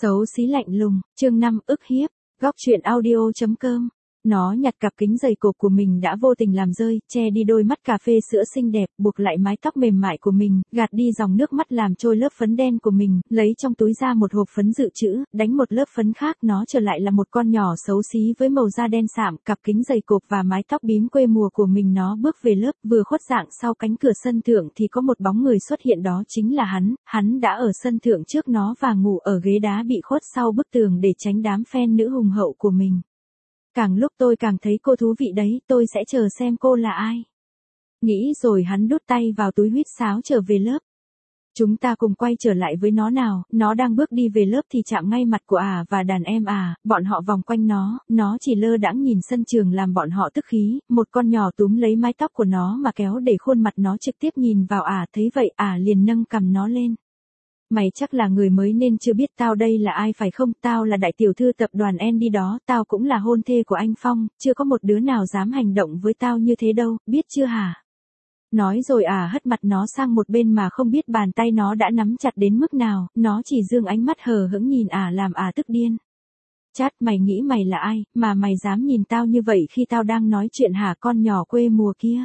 Xấu xí lạnh lùng, chương 5 ức hiếp, góc truyện audio.com. Nó nhặt cặp kính giày cộp của mình đã vô tình làm rơi, che đi đôi mắt cà phê sữa xinh đẹp, buộc lại mái tóc mềm mại của mình, gạt đi dòng nước mắt làm trôi lớp phấn đen của mình, lấy trong túi ra một hộp phấn dự trữ, đánh một lớp phấn khác, nó trở lại là một con nhỏ xấu xí với màu da đen sạm, cặp kính giày cộp và mái tóc bím quê mùa của mình. Nó bước về lớp, vừa khuất dạng sau cánh cửa sân thượng thì có một bóng người xuất hiện, đó chính là hắn đã ở sân thượng trước nó và ngủ ở ghế đá bị khuất sau bức tường để tránh đám fan nữ hùng hậu của mình. Càng lúc tôi càng thấy cô thú vị đấy, tôi sẽ chờ xem cô là ai. Nghĩ rồi hắn đút tay vào túi huýt sáo trở về lớp. Chúng ta cùng quay trở lại với nó nào. Nó đang bước đi về lớp thì chạm ngay mặt của và đàn em bọn họ vòng quanh nó chỉ lơ đãng nhìn sân trường làm bọn họ tức khí, một con nhỏ túm lấy mái tóc của nó mà kéo để khuôn mặt nó trực tiếp nhìn vào thấy vậy liền nâng cằm nó lên. Mày chắc là người mới nên chưa biết tao đây là ai phải không? Tao là đại tiểu thư tập đoàn Andy đó, tao cũng là hôn thê của anh Phong, chưa có một đứa nào dám hành động với tao như thế đâu, biết chưa hả? Nói rồi hất mặt nó sang một bên mà không biết bàn tay nó đã nắm chặt đến mức nào, nó chỉ dương ánh mắt hờ hững nhìn làm tức điên. Chát, mày nghĩ mày là ai, mà mày dám nhìn tao như vậy khi tao đang nói chuyện hả con nhỏ quê mùa kia?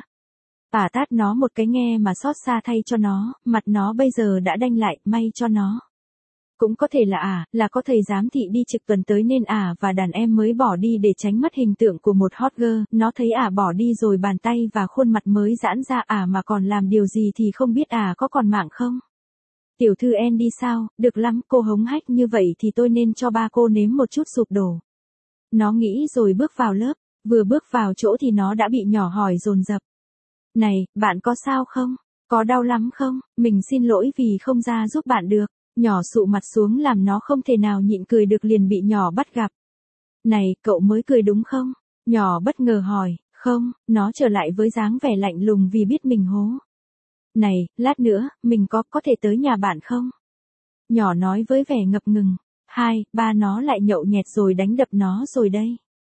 Tát nó một cái nghe mà xót xa thay cho nó, mặt nó bây giờ đã đanh lại, may cho nó. Cũng có thể là có thầy giám thị đi trực tuần tới nên và đàn em mới bỏ đi để tránh mất hình tượng của một hot girl. Nó thấy bỏ đi rồi bàn tay và khuôn mặt mới giãn ra mà còn làm điều gì thì không biết có còn mạng không? Tiểu thư Andy sao, được lắm, cô hống hách như vậy thì tôi nên cho ba cô nếm một chút sụp đổ. Nó nghĩ rồi bước vào lớp, vừa bước vào chỗ thì nó đã bị nhỏ hỏi dồn dập. Này, bạn có sao không? Có đau lắm không? Mình xin lỗi vì không ra giúp bạn được. Nhỏ sụ mặt xuống làm nó không thể nào nhịn cười được, liền bị nhỏ bắt gặp. Này, cậu mới cười đúng không? Nhỏ bất ngờ hỏi. Không, nó trở lại với dáng vẻ lạnh lùng vì biết mình hố. Này, lát nữa, mình có thể tới nhà bạn không? Nhỏ nói với vẻ ngập ngừng. Ba nó lại nhậu nhẹt rồi đánh đập nó rồi đây.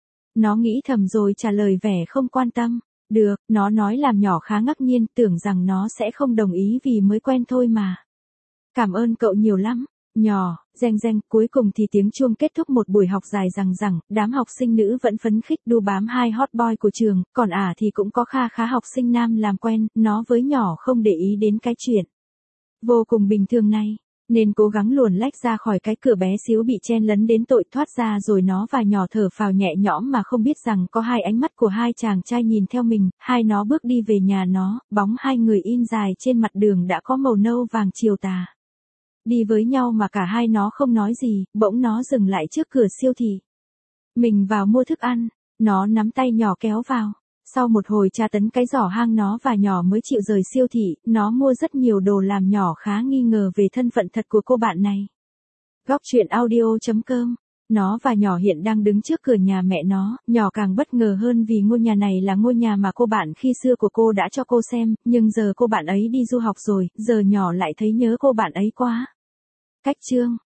Nó nghĩ thầm rồi trả lời vẻ không quan tâm. Được, nó nói làm nhỏ khá ngạc nhiên, tưởng rằng nó sẽ không đồng ý vì mới quen thôi mà. Cảm ơn cậu nhiều lắm. Nhỏ, reng, cuối cùng thì tiếng chuông kết thúc một buổi học dài dằng dẳng, đám học sinh nữ vẫn phấn khích đu bám hai hot boy của trường, còn thì cũng có khá học sinh nam làm quen, nó với nhỏ không để ý đến cái chuyện vô cùng bình thường này. Nên cố gắng luồn lách ra khỏi cái cửa bé xíu bị chen lấn đến tội thoát ra, rồi nó và nhỏ thở phào nhẹ nhõm mà không biết rằng có hai ánh mắt của hai chàng trai nhìn theo mình. Nó bước đi về nhà nó, bóng hai người in dài trên mặt đường đã có màu nâu vàng chiều tà. Đi với nhau mà cả hai nó không nói gì, bỗng nó dừng lại trước cửa siêu thị. Mình vào mua thức ăn, nó nắm tay nhỏ kéo vào. Sau một hồi tra tấn cái giỏ hang nó và nhỏ mới chịu rời siêu thị, nó mua rất nhiều đồ làm nhỏ khá nghi ngờ về thân phận thật của cô bạn này. Góc truyện audio.com. Nó và nhỏ hiện đang đứng trước cửa nhà mẹ nó, nhỏ càng bất ngờ hơn vì ngôi nhà này là ngôi nhà mà cô bạn khi xưa của cô đã cho cô xem, nhưng giờ cô bạn ấy đi du học rồi, giờ nhỏ lại thấy nhớ cô bạn ấy quá. Cách chương